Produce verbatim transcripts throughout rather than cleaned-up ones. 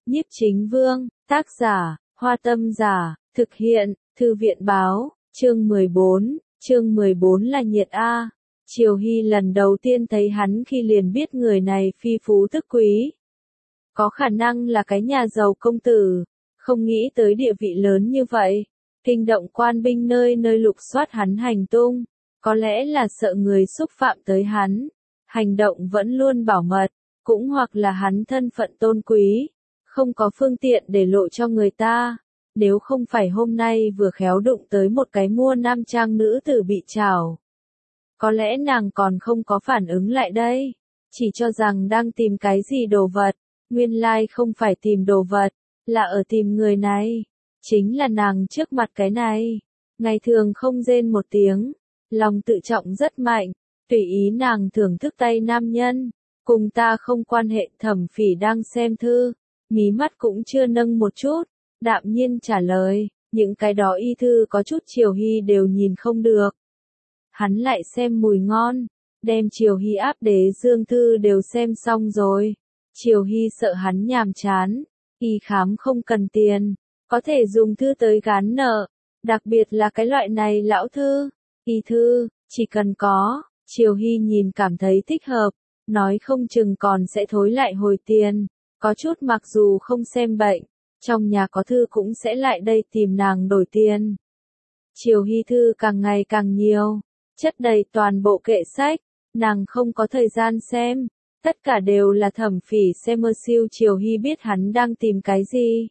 Nhiếp Chính Vương, tác giả, Hoa Tâm Giả, thực hiện, Thư viện báo, chương mười bốn, chương mười bốn là nhiệt A. Triều Hy lần đầu tiên thấy hắn khi liền biết người này phi phú tức quý. Có khả năng là cái nhà giàu công tử, không nghĩ tới địa vị lớn như vậy. Kinh động quan binh nơi nơi lục soát hắn hành tung, có lẽ là sợ người xúc phạm tới hắn. Hành động vẫn luôn bảo mật, cũng hoặc là hắn thân phận tôn quý, không có phương tiện để lộ cho người ta. Nếu không phải hôm nay vừa khéo đụng tới một cái mua nam trang nữ tử bị trảo, có lẽ nàng còn không có phản ứng lại đây, chỉ cho rằng đang tìm cái gì đồ vật, nguyên lai không phải tìm đồ vật, là ở tìm người này, chính là nàng trước mặt cái này. Ngày thường không rên một tiếng, lòng tự trọng rất mạnh, tùy ý nàng thưởng thức tay nam nhân, cùng ta không quan hệ. Thẩm Phỉ đang xem thư, mí mắt cũng chưa nâng một chút, đạm nhiên trả lời, những cái đó y thư có chút Triều Hy đều nhìn không được. Hắn lại xem mùi ngon, đem Triều Hy áp đế dương thư đều xem xong rồi. Triều Hy sợ hắn nhàm chán, y khám không cần tiền, có thể dùng thư tới gán nợ, đặc biệt là cái loại này lão thư, y thư, chỉ cần có, Triều Hy nhìn cảm thấy thích hợp, nói không chừng còn sẽ thối lại hồi tiền, có chút mặc dù không xem bệnh, trong nhà có thư cũng sẽ lại đây tìm nàng đổi tiền. Triều Hy thư càng ngày càng nhiều, chất đầy toàn bộ kệ sách, nàng không có thời gian xem, tất cả đều là Thẩm Phỉ xem mơ siêu. Triều Hy biết hắn đang tìm cái gì.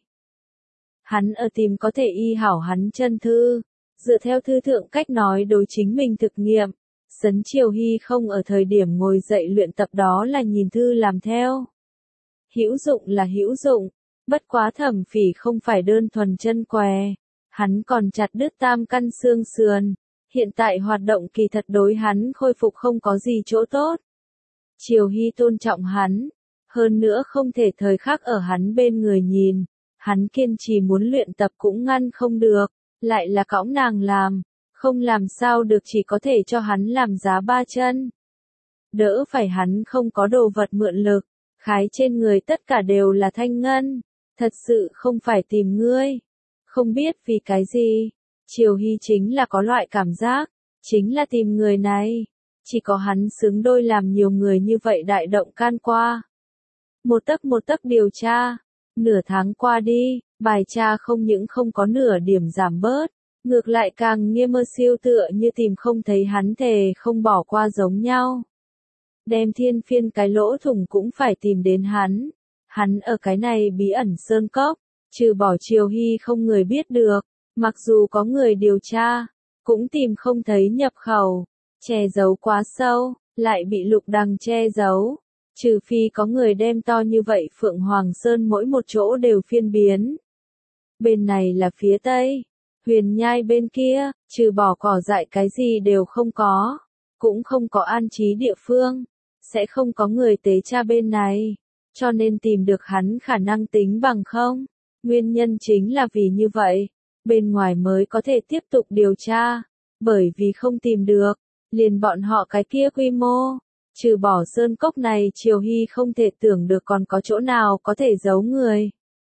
Hắn ở tìm có thể y hảo hắn chân thư, dựa theo thư thượng cách nói đối chính mình thực nghiệm. Sấn Triều Hy không ở thời điểm ngồi dậy luyện tập đó là nhìn thư làm theo. Hữu dụng là hữu dụng, bất quá Thẩm Phỉ không phải đơn thuần chân què, hắn còn chặt đứt tam căn xương sườn, hiện tại hoạt động kỳ thật đối hắn khôi phục không có gì chỗ tốt. Triều Hy tôn trọng hắn, hơn nữa không thể thời khắc ở hắn bên người nhìn, hắn kiên trì muốn luyện tập cũng ngăn không được, lại là cõng nàng làm, không làm sao được, chỉ có thể cho hắn làm giá ba chân. Đỡ phải hắn không có đồ vật mượn lực, khái trên người tất cả đều là thanh ngân, thật sự không phải tìm ngươi. Không biết vì cái gì, Triều Hy chính là có loại cảm giác, chính là tìm người này, chỉ có hắn xứng đôi làm nhiều người như vậy đại động can qua. Một tấc một tấc điều tra, nửa tháng qua đi, bài tra không những không có nửa điểm giảm bớt, ngược lại càng nghiêm mơ siêu, tựa như tìm không thấy hắn thề không bỏ qua giống nhau. Đem thiên phiên cái lỗ thủng cũng phải tìm đến hắn. Hắn ở cái này bí ẩn sơn cốc, trừ bỏ Triều Hy không người biết được, mặc dù có người điều tra, cũng tìm không thấy nhập khẩu, che giấu quá sâu, lại bị lục đằng che giấu. Trừ phi có người đem to như vậy Phượng Hoàng Sơn mỗi một chỗ đều phiên biến. Bên này là phía Tây, Huyền Nhai bên kia, trừ bỏ cỏ dại cái gì đều không có, cũng không có an trí địa phương, sẽ không có người tế tra bên này, cho nên tìm được hắn khả năng tính bằng không. Nguyên nhân chính là vì như vậy, bên ngoài mới có thể tiếp tục điều tra, bởi vì không tìm được, liền bọn họ cái kia quy mô, trừ bỏ sơn cốc này Triều Hy không thể tưởng được còn có chỗ nào có thể giấu người.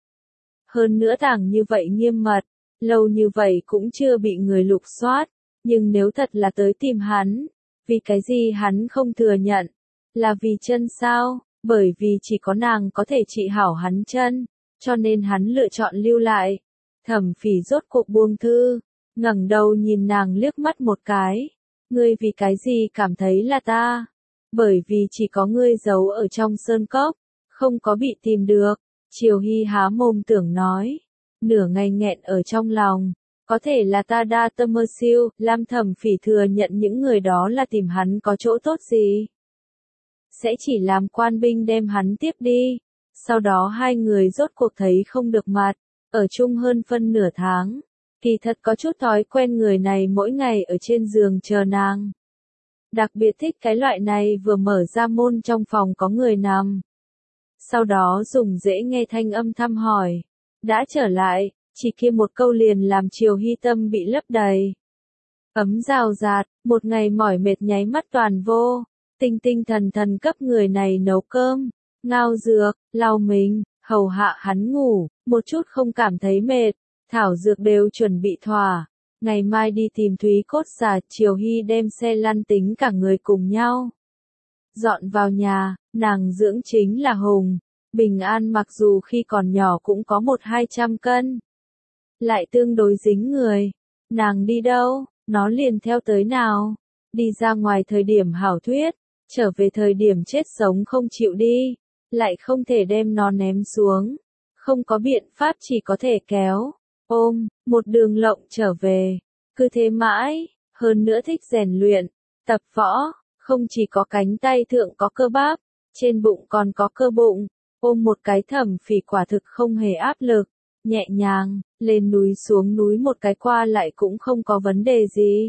Hơn nữa tàng như vậy nghiêm mật, lâu như vậy cũng chưa bị người lục soát, nhưng nếu thật là tới tìm hắn, vì cái gì hắn không thừa nhận, là vì chân sao, bởi vì chỉ có nàng có thể trị hảo hắn chân, cho nên hắn lựa chọn lưu lại. Thẩm Phỉ rốt cuộc buông thư, ngẩng đầu nhìn nàng liếc mắt một cái, ngươi vì cái gì cảm thấy là ta? Bởi vì chỉ có ngươi giấu ở trong sơn cốc, không có bị tìm được. Triều Hy há mồm tưởng nói, nửa ngày nghẹn ở trong lòng, có thể là ta đa tâm mơ siêu. Lam Thẩm Phỉ thừa nhận những người đó là tìm hắn có chỗ tốt gì, sẽ chỉ làm quan binh đem hắn tiếp đi. Sau đó hai người rốt cuộc thấy không được mặt, ở chung hơn phân nửa tháng, kỳ thật có chút thói quen người này mỗi ngày ở trên giường chờ nàng. Đặc biệt thích cái loại này vừa mở ra môn trong phòng có người nằm. Sau đó dùng dễ nghe thanh âm thăm hỏi, đã trở lại, chỉ kia một câu liền làm Triều Hy tâm bị lấp đầy. Ấm rào rạt, một ngày mỏi mệt nháy mắt toàn vô, tinh tinh thần thần cấp người này nấu cơm, ngao dược, lau mình, hầu hạ hắn ngủ, một chút không cảm thấy mệt, thảo dược đều chuẩn bị thỏa. Ngày mai đi tìm Thúy Cốt Xà, Triều Hy đem xe lăn tính cả người cùng nhau. Dọn vào nhà, nàng dưỡng chính là Hùng. Bình An mặc dù khi còn nhỏ cũng có một hai trăm cân. Lại tương đối dính người. Nàng đi đâu, nó liền theo tới nào. Đi ra ngoài thời điểm hảo thuyết, trở về thời điểm chết sống không chịu đi. Lại không thể đem nó ném xuống. Không có biện pháp chỉ có thể kéo, ôm, một đường lộng trở về. Cứ thế mãi, hơn nữa thích rèn luyện, tập võ, không chỉ có cánh tay thượng có cơ bắp, trên bụng còn có cơ bụng. Ôm một cái Thẩm Phỉ quả thực không hề áp lực, nhẹ nhàng, lên núi xuống núi một cái qua lại cũng không có vấn đề gì.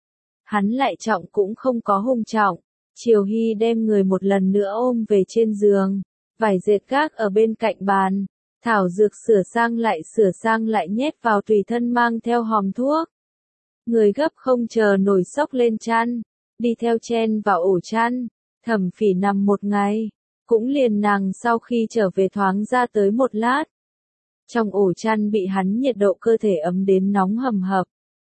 Hắn lại trọng cũng không có Hùng trọng. Triều Hy đem người một lần nữa ôm về trên giường, vải dệt gác ở bên cạnh bàn, thảo dược sửa sang lại sửa sang lại nhét vào tùy thân mang theo hòm thuốc. Người gấp không chờ nổi xốc lên chăn, đi theo chen vào ổ chăn. Thẩm Phỉ nằm một ngày, cũng liền nàng sau khi trở về thoáng ra tới một lát. Trong ổ chăn bị hắn nhiệt độ cơ thể ấm đến nóng hầm hập.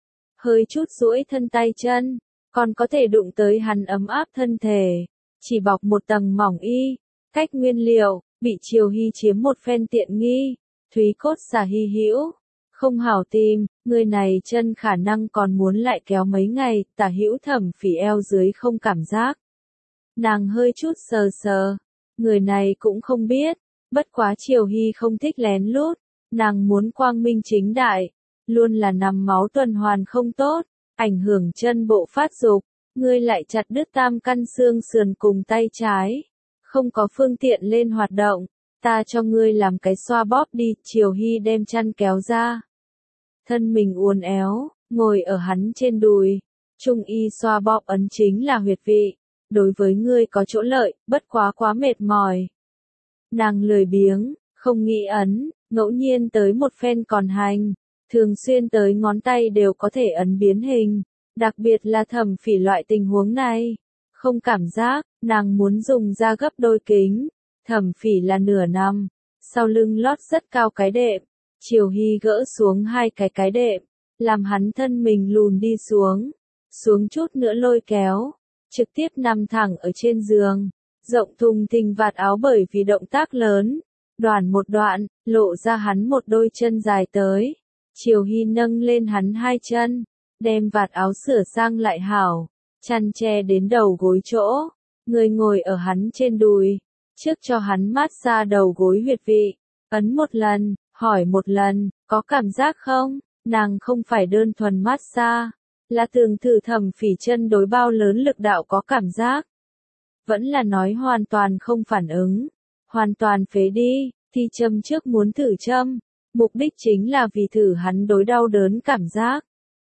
Hơi chút duỗi thân tay chân, còn có thể đụng tới hắn ấm áp thân thể. Chỉ bọc một tầng mỏng y, cách nguyên liệu, bị Triều Hy chiếm một phen tiện nghi. Thúy Cốt Xà hy hữu, không hảo tìm, người này chân khả năng còn muốn lại kéo mấy ngày. Tả hữu Thẩm Phỉ eo dưới không cảm giác. Nàng hơi chút sờ sờ, người này cũng không biết, bất quá Triều Hy không thích lén lút, nàng muốn quang minh chính đại, luôn là nằm máu tuần hoàn không tốt, ảnh hưởng chân bộ phát dục, ngươi lại chặt đứt tam căn xương sườn cùng tay trái, không có phương tiện lên hoạt động, ta cho ngươi làm cái xoa bóp đi. Triều Hy đem chăn kéo ra, thân mình uốn éo, ngồi ở hắn trên đùi, trung y xoa bóp ấn chính là huyệt vị. Đối với ngươi có chỗ lợi, bất quá quá mệt mỏi. Nàng lười biếng, không nghĩ ấn, ngẫu nhiên tới một phen còn hành, thường xuyên tới ngón tay đều có thể ấn biến hình, đặc biệt là Thẩm Phỉ loại tình huống này. Không cảm giác, nàng muốn dùng ra gấp đôi kính. Thẩm Phỉ là nửa nằm, sau lưng lót rất cao cái đệm. Triều Hy gỡ xuống hai cái cái đệm, làm hắn thân mình lùn đi xuống, xuống chút nữa lôi kéo. Trực tiếp nằm thẳng ở trên giường, rộng thùng thình vạt áo bởi vì động tác lớn, đoàn một đoạn, lộ ra hắn một đôi chân dài tới. Triều Hy nâng lên hắn hai chân, đem vạt áo sửa sang lại hảo, chăn che đến đầu gối chỗ, người ngồi ở hắn trên đùi, trước cho hắn mát xa đầu gối huyệt vị, ấn một lần, hỏi một lần, có cảm giác không? Nàng không phải đơn thuần mát xa, là tưởng thử Thẩm Phỉ chân đối bao lớn lực đạo có cảm giác. Vẫn là nói hoàn toàn không phản ứng, hoàn toàn phế đi, thì châm trước muốn thử châm, mục đích chính là vì thử hắn đối đau đớn cảm giác.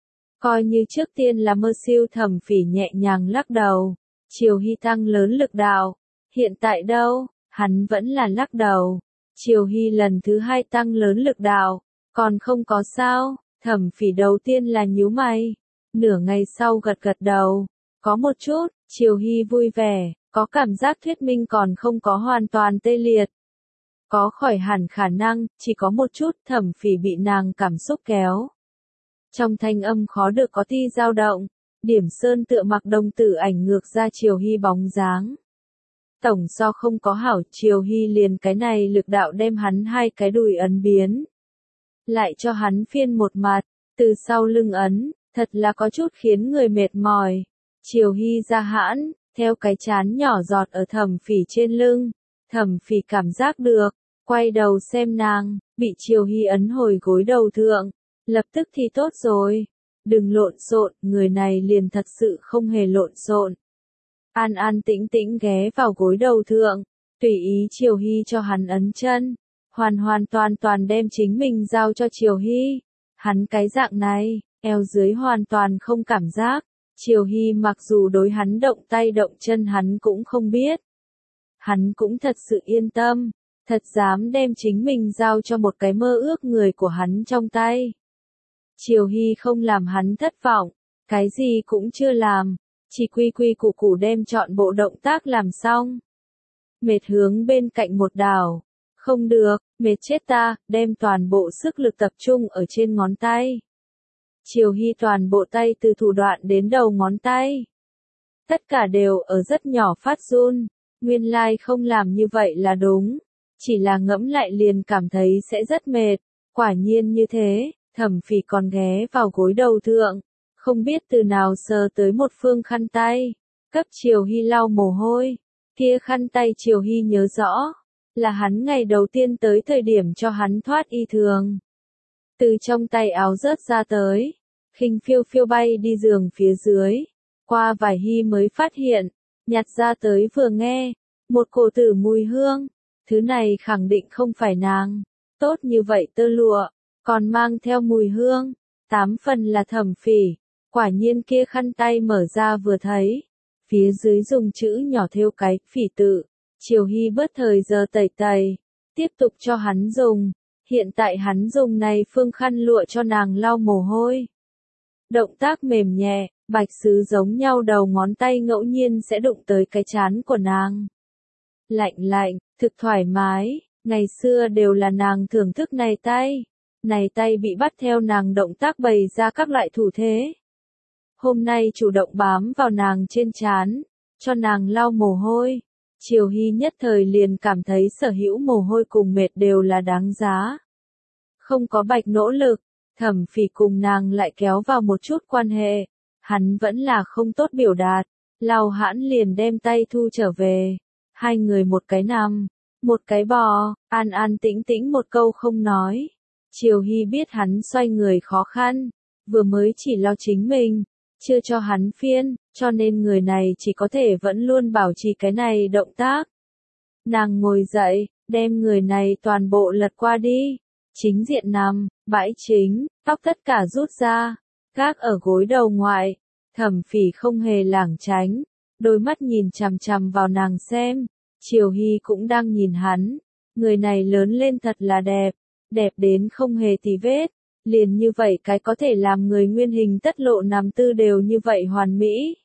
Coi như trước tiên là mơ siêu. Thẩm Phỉ nhẹ nhàng lắc đầu, Triều Hy tăng lớn lực đạo, hiện tại đâu, hắn vẫn là lắc đầu. Triều Hy lần thứ hai tăng lớn lực đạo, còn không có sao. Thẩm Phỉ đầu tiên là nhíu mày, nửa ngày sau gật gật đầu, có một chút. Triều Hy vui vẻ, có cảm giác thuyết minh còn không có hoàn toàn tê liệt. Có khỏi hẳn khả năng, chỉ có một chút. Thẩm Phỉ bị nàng cảm xúc kéo. Trong thanh âm khó được có ti dao động, Điểm Sơn tựa mặc đồng tử ảnh ngược ra Triều Hy bóng dáng. Tổng so không có hảo. Triều Hy liền cái này lực đạo đem hắn hai cái đùi ấn biến. Lại cho hắn phiên một mặt, từ sau lưng ấn, thật là có chút khiến người mệt mỏi. Triều Hy ra hãn, theo cái chán nhỏ giọt ở Thẩm Phỉ trên lưng. Thẩm Phỉ cảm giác được, quay đầu xem nàng, bị Triều Hy ấn hồi gối đầu thượng. Lập tức thì tốt rồi. Đừng lộn xộn, người này liền thật sự không hề lộn xộn. An an tĩnh tĩnh ghé vào gối đầu thượng, tùy ý Triều Hy cho hắn ấn chân. Hoàn hoàn toàn toàn đem chính mình giao cho Triều Hy. Hắn cái dạng này, eo dưới hoàn toàn không cảm giác. Triều Hy mặc dù đối hắn động tay động chân hắn cũng không biết. Hắn cũng thật sự yên tâm, thật dám đem chính mình giao cho một cái mơ ước người của hắn trong tay. Triều Hy không làm hắn thất vọng, cái gì cũng chưa làm, chỉ quy quy củ củ đem chọn bộ động tác làm xong. Mệt hướng bên cạnh một đảo, Không được, mệt chết ta, đem toàn bộ sức lực tập trung ở trên ngón tay. Triều Hy toàn bộ tay từ thủ đoạn đến đầu ngón tay. Tất cả đều ở rất nhỏ phát run, nguyên lai không làm như vậy là đúng. Chỉ là ngẫm lại liền cảm thấy sẽ rất mệt, quả nhiên như thế, Thẩm Phỉ còn ghé vào gối đầu thượng, không biết từ nào sờ tới một phương khăn tay, cấp Triều Hy lau mồ hôi. Kia khăn tay Triều Hy nhớ rõ, là hắn ngày đầu tiên tới thời điểm cho hắn thoát y thường. Từ trong tay áo rớt ra tới, khinh phiêu phiêu bay đi giường phía dưới, qua vài hy mới phát hiện, nhặt ra tới vừa nghe, một cổ tử mùi hương, thứ này khẳng định không phải nàng, tốt như vậy tơ lụa, còn mang theo mùi hương, tám phần là Thẩm Phỉ, quả nhiên kia khăn tay mở ra vừa thấy, phía dưới dùng chữ nhỏ thêu cái phỉ tự, Triều Hy bớt thời giờ tẩy tẩy, tiếp tục cho hắn dùng, hiện tại hắn dùng này phương khăn lụa cho nàng lau mồ hôi. Động tác mềm nhẹ, bạch sứ giống nhau đầu ngón tay ngẫu nhiên sẽ đụng tới cái trán của nàng. Lạnh lạnh, thực thoải mái, ngày xưa đều là nàng thưởng thức này tay. Này tay bị bắt theo nàng động tác bày ra các loại thủ thế. Hôm nay chủ động bám vào nàng trên trán, cho nàng lau mồ hôi. Triều Hy nhất thời liền cảm thấy sở hữu mồ hôi cùng mệt đều là đáng giá. Không có bạch nỗ lực, Thẩm Phỉ cùng nàng lại kéo vào một chút quan hệ. Hắn vẫn là không tốt biểu đạt, lau hãn liền đem tay thu trở về. Hai người một cái nằm, một cái bò, an an tĩnh tĩnh một câu không nói. Triều Hy biết hắn xoay người khó khăn, vừa mới chỉ lo chính mình, chưa cho hắn phiên, cho nên người này chỉ có thể vẫn luôn bảo trì cái này động tác. Nàng ngồi dậy, đem người này toàn bộ lật qua đi, chính diện nằm, bãi chính, tóc tất cả rút ra, gác ở gối đầu ngoại. Thẩm Phỉ không hề lảng tránh, đôi mắt nhìn chằm chằm vào nàng xem, Triều Hy cũng đang nhìn hắn, người này lớn lên thật là đẹp, đẹp đến không hề tì vết, liền như vậy cái có thể làm người nguyên hình tất lộ nằm tư đều như vậy hoàn mỹ.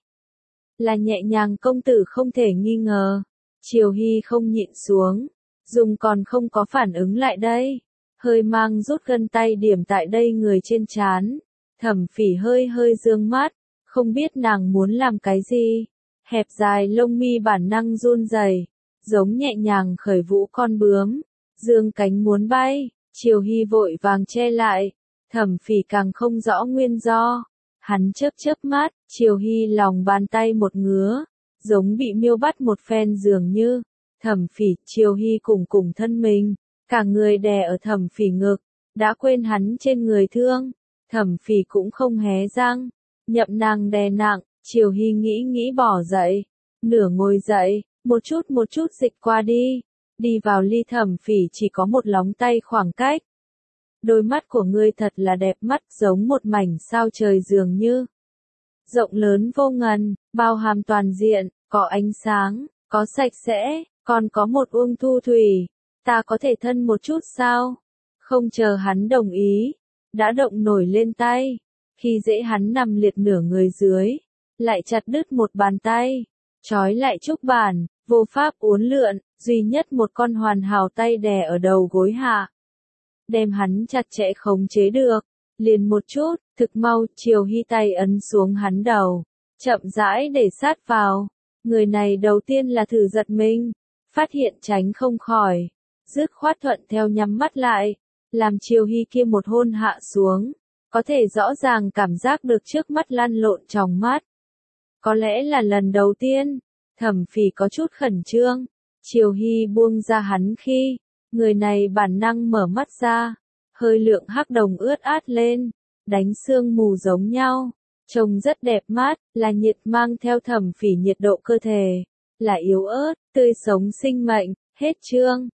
Là nhẹ nhàng công tử không thể nghi ngờ, Triều Hy không nhịn xuống, dùng còn không có phản ứng lại đây, hơi mang rút gân tay điểm tại đây người trên trán, Thẩm Phỉ hơi hơi dương mắt, không biết nàng muốn làm cái gì, hẹp dài lông mi bản năng run rẩy, giống nhẹ nhàng khởi vũ con bướm, dương cánh muốn bay. Triều Hy vội vàng che lại, Thẩm Phỉ càng không rõ nguyên do, hắn chớp chớp mắt, Triều Hy lòng bàn tay một ngứa, giống bị miêu bắt một phen dường như, Thẩm Phỉ, Triều Hy cùng cùng thân mình, cả người đè ở Thẩm Phỉ ngực, đã quên hắn trên người thương, Thẩm Phỉ cũng không hé răng, nhậm nàng đè nặng, Triều Hy nghĩ nghĩ bỏ dậy, nửa ngồi dậy, một chút một chút dịch qua đi. Đi vào ly Thẩm Phỉ chỉ có một lóng tay khoảng cách. Đôi mắt của ngươi thật là đẹp mắt giống một mảnh sao trời dường như. Rộng lớn vô ngần, bao hàm toàn diện, có ánh sáng, có sạch sẽ, còn có một uông thu thủy. Ta có thể thân một chút sao? Không chờ hắn đồng ý. Đã động nổi lên tay. Khi dễ hắn nằm liệt nửa người dưới. Lại chặt đứt một bàn tay. Trói lại trúc bản, vô pháp uốn lượn. Duy nhất một con hoàn hảo tay đè ở đầu gối hạ. Đem hắn chặt chẽ khống chế được. Liền một chút, thực mau, Triều Hy tay ấn xuống hắn đầu. Chậm rãi để sát vào. Người này đầu tiên là thử giật mình. Phát hiện tránh không khỏi. Dứt khoát thuận theo nhắm mắt lại. Làm Triều Hy kia một hôn hạ xuống. Có thể rõ ràng cảm giác được trước mắt lăn lộn trong mắt. Có lẽ là lần đầu tiên. Thẩm Phỉ có chút khẩn trương. Triều Hy buông ra hắn khi, người này bản năng mở mắt ra, hơi lượng hắc đồng ướt át lên, đánh sương mù giống nhau, trông rất đẹp mắt, là nhiệt mang theo Thẩm Phỉ nhiệt độ cơ thể, là yếu ớt, tươi sống sinh mệnh, hết chương.